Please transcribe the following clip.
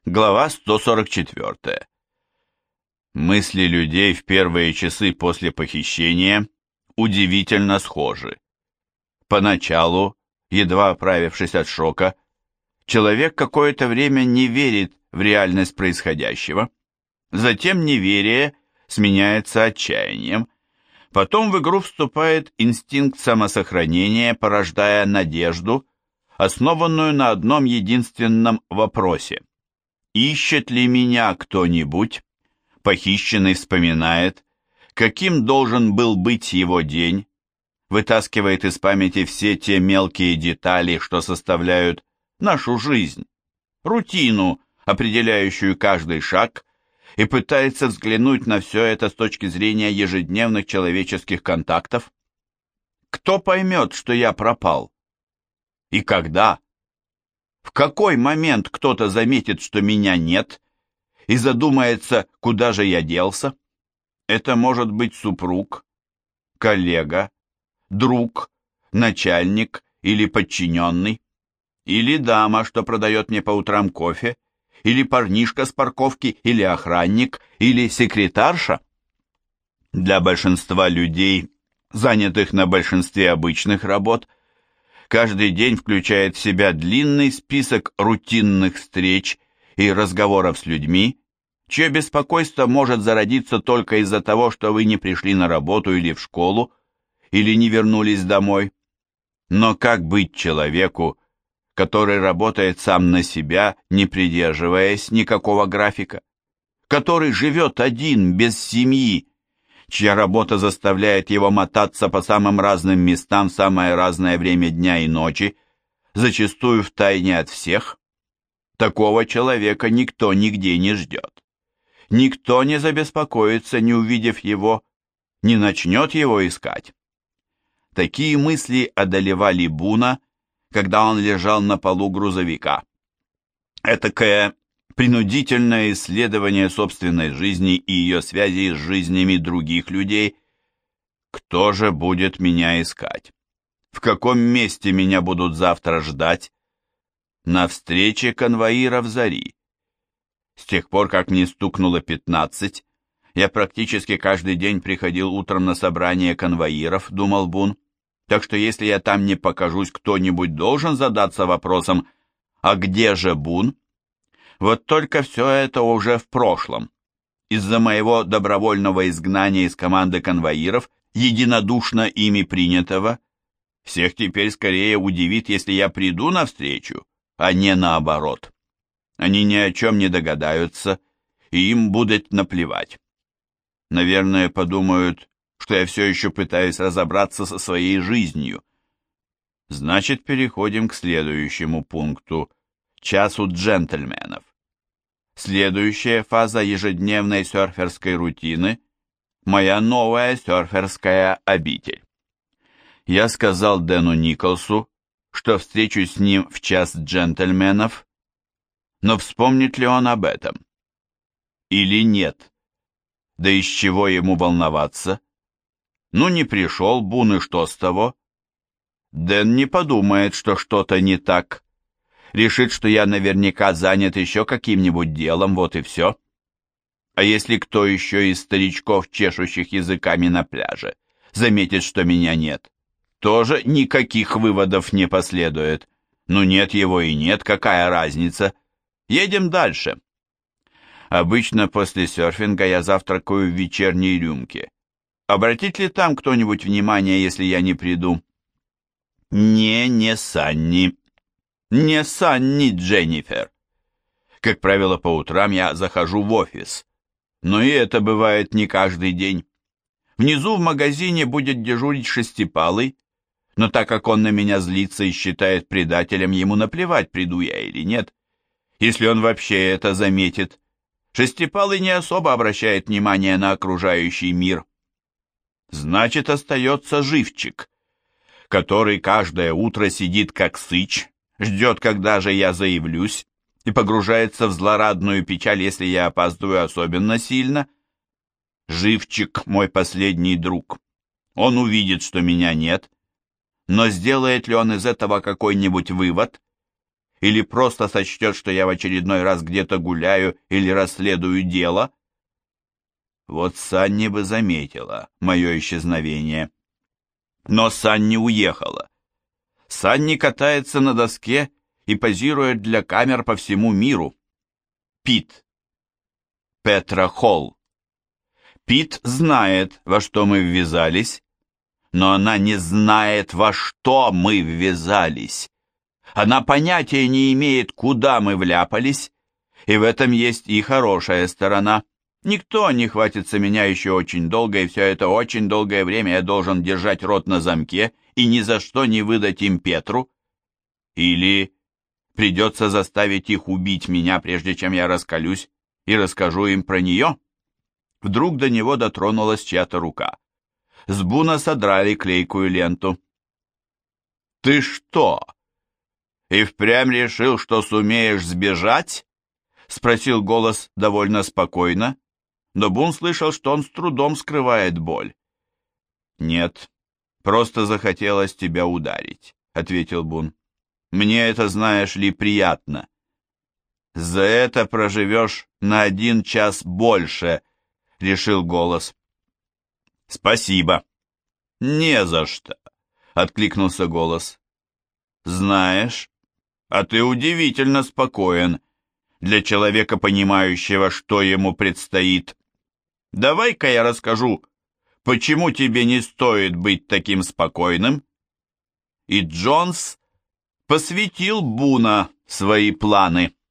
Глава 144. Мысли людей в первые часы после похищения удивительно схожи. Поначалу, едва оправившись от шока, человек какое-то время не верит в реальность происходящего. Затем неверие сменяется отчаянием. Потом в игру вступает инстинкт самосохранения, порождая надежду, основанную на одном единственном вопросе. Ищет ли меня кто-нибудь? Похищенный вспоминает, каким должен был быть его день, вытаскивает из памяти все те мелкие детали, что составляют нашу жизнь, рутину, определяющую каждый шаг, и пытается взглянуть на все это с точки зрения ежедневных человеческих контактов. Кто поймет, что я пропал? И когда? В какой момент кто-то заметит, что меня нет, и задумается, куда же я делся? Это может быть супруг, коллега, друг, начальник или подчиненный, или дама, что продает мне по утрам кофе, или парнишка с парковки, или охранник, или секретарша. Для большинства людей, занятых на большинстве обычных работ, каждый день включает в себя длинный список рутинных встреч и разговоров с людьми, чье беспокойство может зародиться только из-за того, что вы не пришли на работу или в школу, или не вернулись домой. Но как быть человеку, который работает сам на себя, не придерживаясь никакого графика, который живет один, без семьи, чья работа заставляет его мотаться по самым разным местам в самое разное время дня и ночи, зачастую втайне от всех? Такого человека никто нигде не ждет. Никто не забеспокоится, не увидев его, не начнет его искать. Такие мысли одолевали Буна, когда он лежал на полу грузовика. Этакое принудительное исследование собственной жизни и ее связи с жизнями других людей. Кто же будет меня искать? В каком месте меня будут завтра ждать? На встрече конвоиров Зари. С тех пор, как мне стукнуло 15, я практически каждый день приходил утром на собрание конвоиров, думал Бун. Так что если я там не покажусь, кто-нибудь должен задаться вопросом, а где же Бун? Вот только все это уже в прошлом. Из-за моего добровольного изгнания из команды конвоиров, единодушно ими принятого, всех теперь скорее удивит, если я приду навстречу, а не наоборот. Они ни о чем не догадаются, и им будет наплевать. Наверное, подумают, что я все еще пытаюсь разобраться со своей жизнью. Значит, переходим к следующему пункту – часу джентльменов. Следующая фаза ежедневной серферской рутины – моя новая серферская обитель. Я сказал Дэну Николсу, что встречусь с ним в час джентльменов, но вспомнит ли он об этом? Или нет? Да из чего ему волноваться? Ну, не пришел Бун, и что с того? Дэн не подумает, что что-то не так. Решит, что я наверняка занят еще каким-нибудь делом, вот и все. А если кто еще из старичков, чешущих языками на пляже, заметит, что меня нет, тоже никаких выводов не последует. Ну, нет его и нет, какая разница? Едем дальше. Обычно после серфинга я завтракаю в вечерней рюмке. Обратит ли там кто-нибудь внимание, если я не приду? Не Санни. Не Санни Дженнифер. Как правило, по утрам я захожу в офис. Но и это бывает не каждый день. Внизу в магазине будет дежурить Шестипалый, но так как он на меня злится и считает предателем, ему наплевать, приду я или нет. Если он вообще это заметит. Шестипалый не особо обращает внимание на окружающий мир. Значит, остается Живчик, который каждое утро сидит как сыч, ждет, когда же я заявлюсь, и погружается в злорадную печаль, если я опаздываю особенно сильно. Живчик — мой последний друг. Он увидит, что меня нет, но сделает ли он из этого какой-нибудь вывод? или просто сочтет, что я в очередной раз где-то гуляю или расследую дело? Вот Санни бы заметила мое исчезновение. Но Санни уехала. Санни катается на доске и позирует для камер по всему миру. Пит. Петра Холл. Пит знает, во что мы ввязались, но она не знает, во что мы ввязались. Она понятия не имеет, куда мы вляпались, и в этом есть и хорошая сторона. Никто не хватится меня еще очень долго, и все это очень долгое время я должен держать рот на замке и ни за что не выдать им Петру. Или придется заставить их убить меня, прежде чем я раскалюсь и расскажу им про нее. Вдруг до него дотронулась чья-то рука. С Буна содрали клейкую ленту. «Ты что, и впрямь решил, что сумеешь сбежать?» — спросил голос довольно спокойно, но Бун слышал, что он с трудом скрывает боль. «Нет, просто захотелось тебя ударить», — ответил Бун. «Мне это, знаешь ли, приятно». «За это проживешь на 1 час больше», — решил голос. «Спасибо». «Не за что», — откликнулся голос. «Знаешь, а ты удивительно спокоен для человека, понимающего, что ему предстоит. Давай-ка я расскажу, почему тебе не стоит быть таким спокойным». И Джонс посвятил Буна свои планы.